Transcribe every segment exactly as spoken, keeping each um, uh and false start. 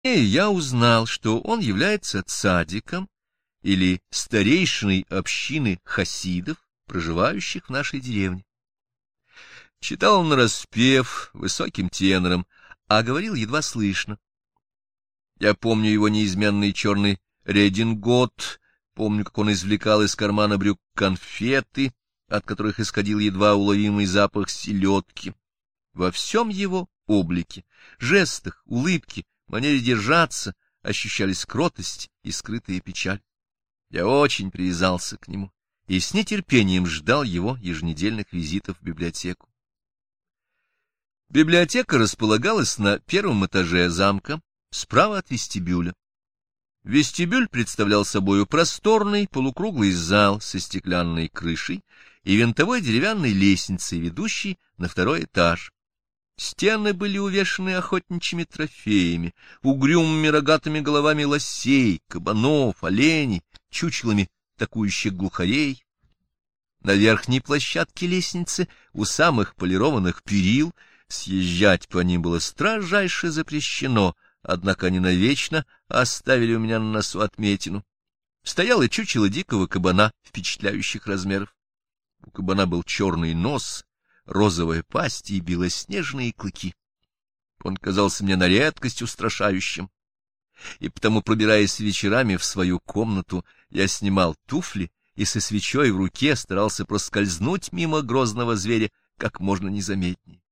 я узнал, что он является цадиком или старейшиной общины хасидов, проживающих в нашей деревне. Читал он нараспев, высоким тенором, а говорил едва слышно. Я помню его неизменный черный редингот, помню, как он извлекал из кармана брюк конфеты, от которых исходил едва уловимый запах селедки. Во всем его облике, жестах, улыбке, манере держаться ощущались кротость и скрытая печаль. Я очень привязался к нему и с нетерпением ждал его еженедельных визитов в библиотеку. Библиотека располагалась на первом этаже замка, справа от вестибюля. Вестибюль представлял собою просторный полукруглый зал со стеклянной крышей и винтовой деревянной лестницей, ведущей на второй этаж. Стены были увешаны охотничьими трофеями, угрюмыми рогатыми головами лосей, кабанов, оленей, чучелами атакующих глухарей. На верхней площадке лестницы, у самых полированных перил, съезжать по ним было строжайше запрещено, однако они навечно оставили у меня на носу отметину. Стояло чучело дикого кабана впечатляющих размеров. У кабана был черный нос, розовая пасть и белоснежные клыки. Он казался мне на редкость устрашающим, и потому, пробираясь вечерами в свою комнату, я снимал туфли и со свечой в руке старался проскользнуть мимо грозного зверя как можно незаметнее.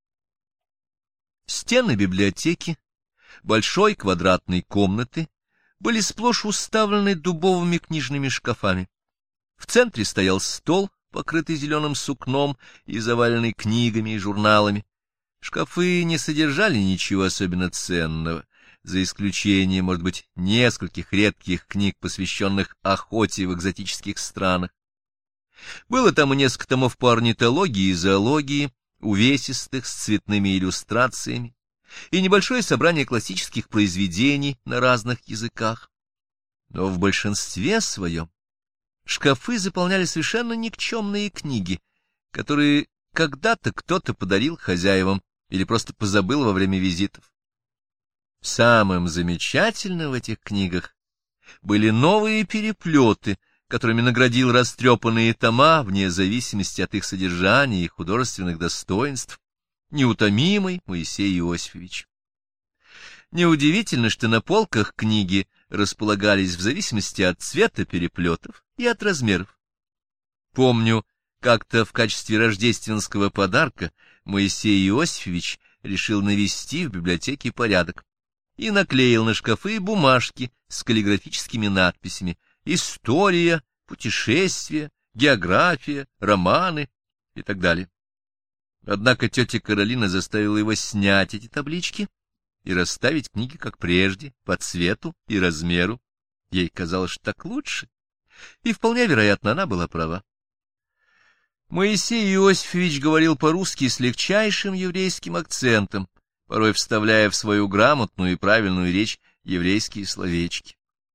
Стены библиотеки, большой квадратной комнаты, были сплошь уставлены дубовыми книжными шкафами. В центре стоял стол, покрытый зеленым сукном и заваленный книгами и журналами. Шкафы не содержали ничего особенно ценного, за исключением, может быть, нескольких редких книг, посвященных охоте в экзотических странах. Было там и несколько томов по орнитологии и зоологии, увесистых, с цветными иллюстрациями, и небольшое собрание классических произведений на разных языках. Но в большинстве своем шкафы заполняли совершенно никчемные книги, которые когда-то кто-то подарил хозяевам или просто позабыл во время визитов. Самым замечательным в этих книгах были новые переплеты, которыми наградил растрепанные тома, вне зависимости от их содержания и художественных достоинств, неутомимый Моисей Иосифович. Неудивительно, что на полках книги располагались в зависимости от цвета переплетов и от размеров. Помню, как-то в качестве рождественского подарка Моисей Иосифович решил навести в библиотеке порядок и наклеил на шкафы бумажки с каллиграфическими надписями: история, путешествия, география, романы и так далее. Однако тетя Каролина заставила его снять эти таблички и расставить книги как прежде, по цвету и размеру. Ей казалось, что так лучше, и вполне вероятно, она была права. Моисей Иосифович говорил по-русски с легчайшим еврейским акцентом, порой вставляя в свою грамотную и правильную речь еврейские словечки.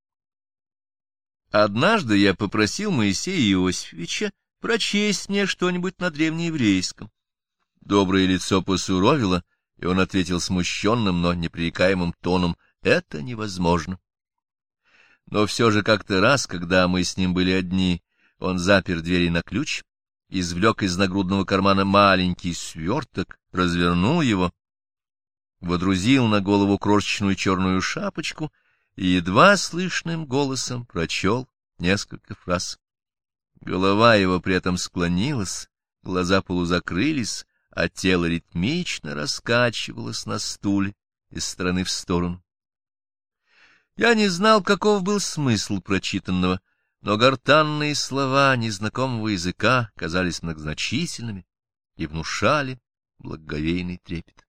Однажды я попросил Моисея Иосифовича прочесть мне что-нибудь на древнееврейском. Доброе лицо посуровило, и он ответил смущенным, но непререкаемым тоном: «Это невозможно». Но все же как-то раз, когда мы с ним были одни, он запер двери на ключ, извлек из нагрудного кармана маленький сверток, развернул его, водрузил на голову крошечную черную шапочку и едва слышным голосом прочел несколько фраз. Голова его при этом склонилась, глаза полузакрылись, а тело ритмично раскачивалось на стуле из стороны в сторону. Я не знал, каков был смысл прочитанного, но гортанные слова незнакомого языка казались многозначительными и внушали благоговейный трепет.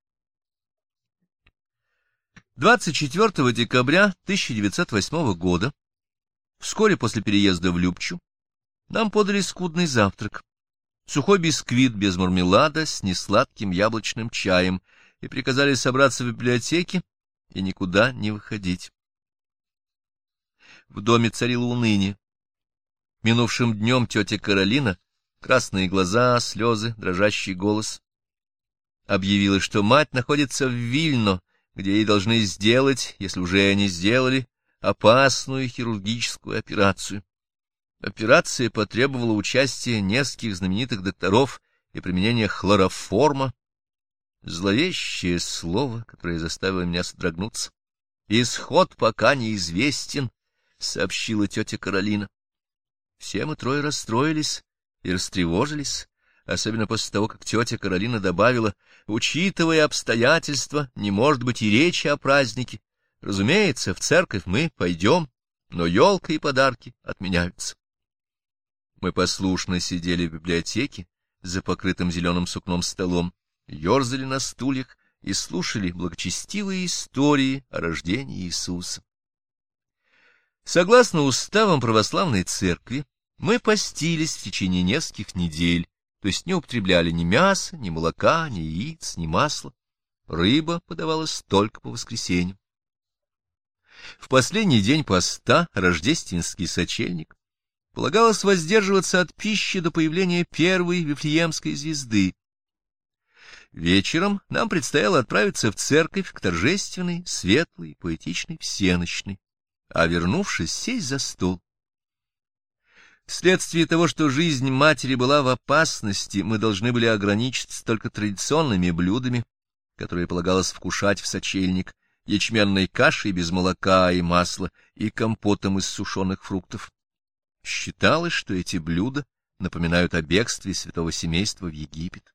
двадцать четвёртого декабря тысяча девятьсот восьмого года, вскоре после переезда в Любчу, нам подали скудный завтрак. Сухой бисквит без мармелада с несладким яблочным чаем, и приказали собраться в библиотеке и никуда не выходить. В доме царило уныние. Минувшим днем тетя Каролина, красные глаза, слезы, дрожащий голос, объявила, что мать находится в Вильно, где ей должны сделать, если уже не сделали, опасную хирургическую операцию. Операция потребовала участия нескольких знаменитых докторов и применения хлороформа. Зловещее слово, которое заставило меня содрогнуться. «Исход пока неизвестен», — сообщила тетя Каролина. Все мы трое расстроились и растревожились, особенно после того, как тетя Каролина добавила: «Учитывая обстоятельства, не может быть и речи о празднике. Разумеется, в церковь мы пойдем, но елка и подарки отменяются». Мы послушно сидели в библиотеке за покрытым зеленым сукном столом, ерзали на стульях и слушали благочестивые истории о рождении Иисуса. Согласно уставам православной церкви, мы постились в течение нескольких недель, то есть не употребляли ни мяса, ни молока, ни яиц, ни масла. Рыба подавалась только по воскресеньям. В последний день поста, рождественский сочельник, полагалось воздерживаться от пищи до появления первой Вифлеемской звезды. Вечером нам предстояло отправиться в церковь к торжественной, светлой, поэтичной всенощной, а, вернувшись, сесть за стол. Вследствие того, что жизнь матери была в опасности, мы должны были ограничиться только традиционными блюдами, которые полагалось вкушать в сочельник, ячменной кашей без молока и масла и компотом из сушеных фруктов. Считалось, что эти блюда напоминают о бегстве святого семейства в Египет.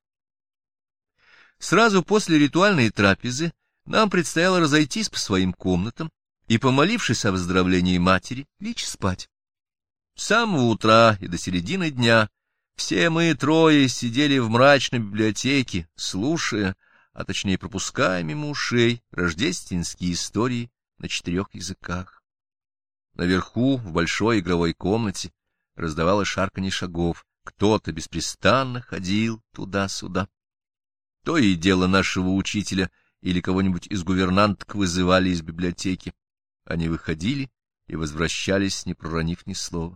Сразу после ритуальной трапезы нам предстояло разойтись по своим комнатам и, помолившись о выздоровлении матери, лечь спать. С самого утра и до середины дня все мы трое сидели в мрачной библиотеке, слушая, а точнее пропуская мимо ушей, рождественские истории на четырех языках. Наверху, в большой игровой комнате, раздавалось шарканье шагов, кто-то беспрестанно ходил туда-сюда. То и дело нашего учителя или кого-нибудь из гувернанток вызывали из библиотеки. Они выходили и возвращались, не проронив ни слова.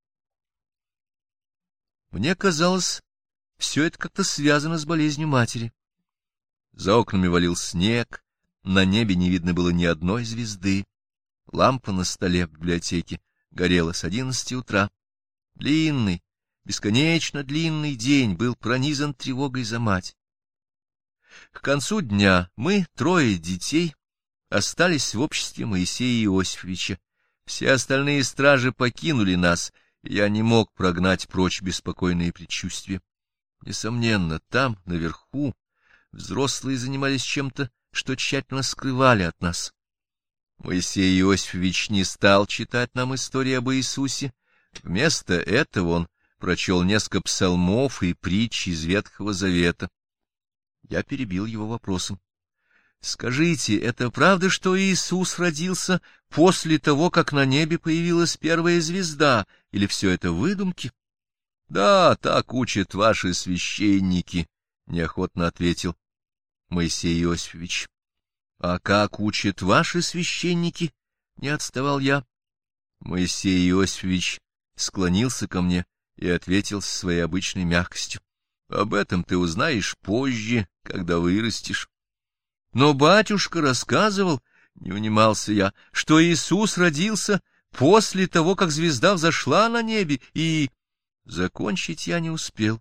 Мне казалось, все это как-то связано с болезнью матери. За окнами валил снег, на небе не видно было ни одной звезды. Лампа на столе в библиотеке горела с одиннадцати утра. Длинный, бесконечно длинный день был пронизан тревогой за мать. К концу дня мы, трое детей, остались в обществе Моисея Иосифовича. Все остальные стражи покинули нас, и я не мог прогнать прочь беспокойные предчувствия. Несомненно, там, наверху, взрослые занимались чем-то, что тщательно скрывали от нас. Моисей Иосифович не стал читать нам истории об Иисусе. Вместо этого он прочел несколько псалмов и притч из Ветхого Завета. Я перебил его вопросом: «Скажите, это правда, что Иисус родился после того, как на небе появилась первая звезда, или все это выдумки?» «Да, так учат ваши священники», — неохотно ответил Моисей Иосифович. «А как учат ваши священники?» — не отставал я. Моисей Иосифович склонился ко мне и ответил со своей обычной мягкостью: «Об этом ты узнаешь позже, когда вырастешь». «Но батюшка рассказывал, — не унимался я, — что Иисус родился после того, как звезда взошла на небе, и...» Закончить я не успел.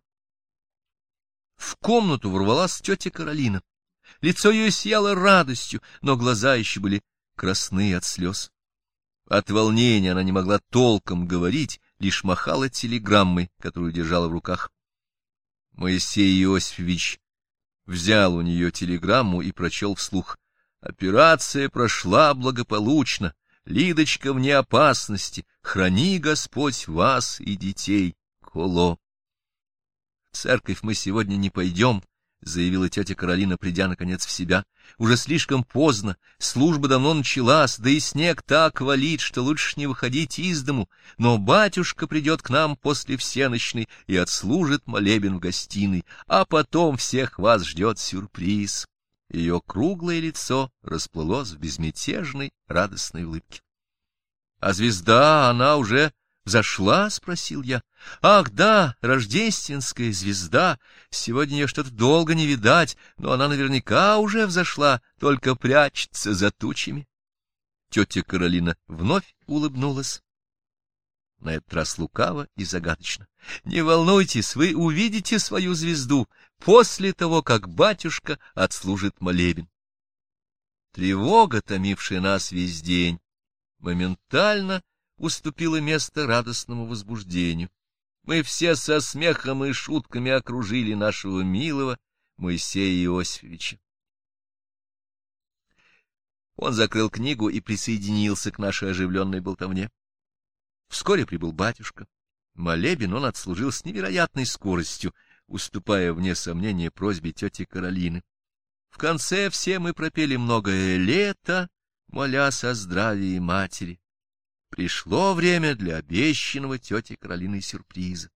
В комнату ворвалась тетя Каролина. Лицо ее сияло радостью, но глаза еще были красны от слез. От волнения она не могла толком говорить, лишь махала телеграммой, которую держала в руках. Моисей Иосифович взял у нее телеграмму и прочел вслух: «Операция прошла благополучно. Лидочка вне опасности. Храни Господь вас и детей. Коло». «В церковь мы сегодня не пойдем», — заявила тетя Каролина, придя, наконец, в себя. «Уже слишком поздно, служба давно началась, да и снег так валит, что лучше не выходить из дому. Но батюшка придет к нам после всенощной и отслужит молебен в гостиной, а потом всех вас ждет сюрприз». Ее круглое лицо расплылось в безмятежной, радостной улыбке. «А звезда, она уже Взошла? — спросил я. — Ах, да, рождественская звезда. Сегодня ее что-то долго не видать, но она наверняка уже взошла, только прячется за тучами. Тетя Каролина вновь улыбнулась. На этот раз лукаво и загадочно. — Не волнуйтесь, вы увидите свою звезду после того, как батюшка отслужит молебен. Тревога, томившая нас весь день, моментально уступила место радостному возбуждению. Мы все со смехом и шутками окружили нашего милого Моисея Иосифовича. Он закрыл книгу и присоединился к нашей оживленной болтовне. Вскоре прибыл батюшка. Молебен он отслужил с невероятной скоростью, уступая, вне сомнения, просьбе тети Каролины. В конце все мы пропели многое лето, молясь о здравии матери. Пришло время для обещанного тетей Каролиной сюрприза.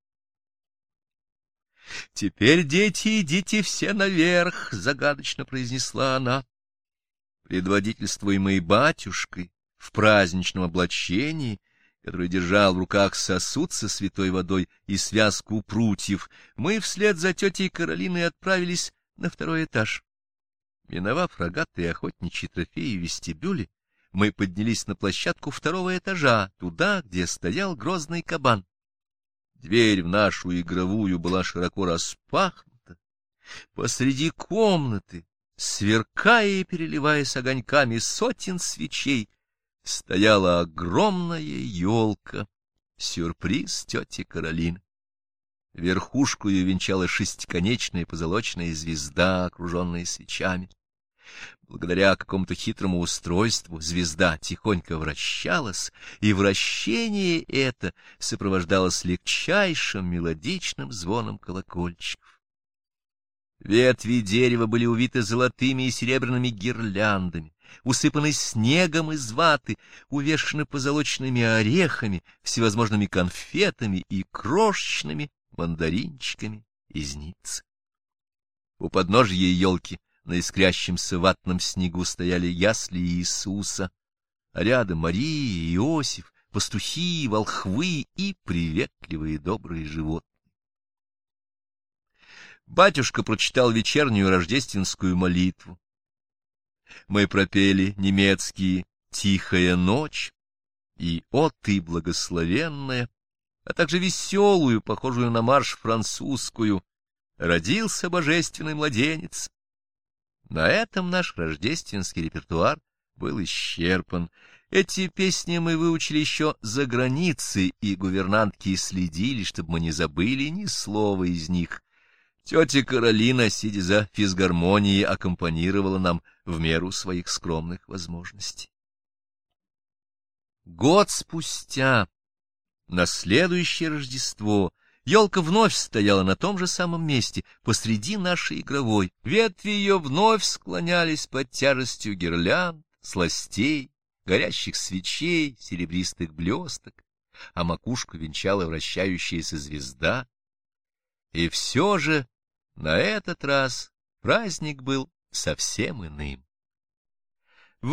— Теперь, дети, идите все наверх, — загадочно произнесла она. Предводительствуемый батюшкой в праздничном облачении, который держал в руках сосуд со святой водой и связку прутьев, мы вслед за тетей Каролиной отправились на второй этаж. Миновав рогатые охотничьи трофеи в вестибюле, мы поднялись на площадку второго этажа, туда, где стоял грозный кабан. Дверь в нашу игровую была широко распахнута. Посреди комнаты, сверкая и переливаясь огоньками сотен свечей, стояла огромная елка, сюрприз тети Каролины. Верхушку ее венчала шестиконечная позолоченная звезда, окруженная свечами. Благодаря какому-то хитрому устройству звезда тихонько вращалась, и вращение это сопровождалось легчайшим мелодичным звоном колокольчиков. Ветви дерева были увиты золотыми и серебряными гирляндами, усыпаны снегом из ваты, увешаны позолоченными орехами, всевозможными конфетами и крошечными мандаринчиками из Ниццы. У подножья елки на искрящемся ватном снегу стояли ясли Иисуса, а рядом Мария, Иосиф, пастухи, волхвы и приветливые добрые животные. Батюшка прочитал вечернюю рождественскую молитву. Мы пропели немецкие «Тихая ночь» и «О ты благословенная», а также веселую, похожую на марш французскую «Родился божественный младенец». На этом наш рождественский репертуар был исчерпан. Эти песни мы выучили еще за границей, и гувернантки следили, чтобы мы не забыли ни слова из них. Тетя Каролина, сидя за физгармонией, аккомпанировала нам в меру своих скромных возможностей. Год спустя, на следующее Рождество, елка вновь стояла на том же самом месте, посреди нашей игровой. Ветви ее вновь склонялись под тяжестью гирлянд, сластей, горящих свечей, серебристых блесток, а макушку венчала вращающаяся звезда. И все же на этот раз праздник был совсем иным.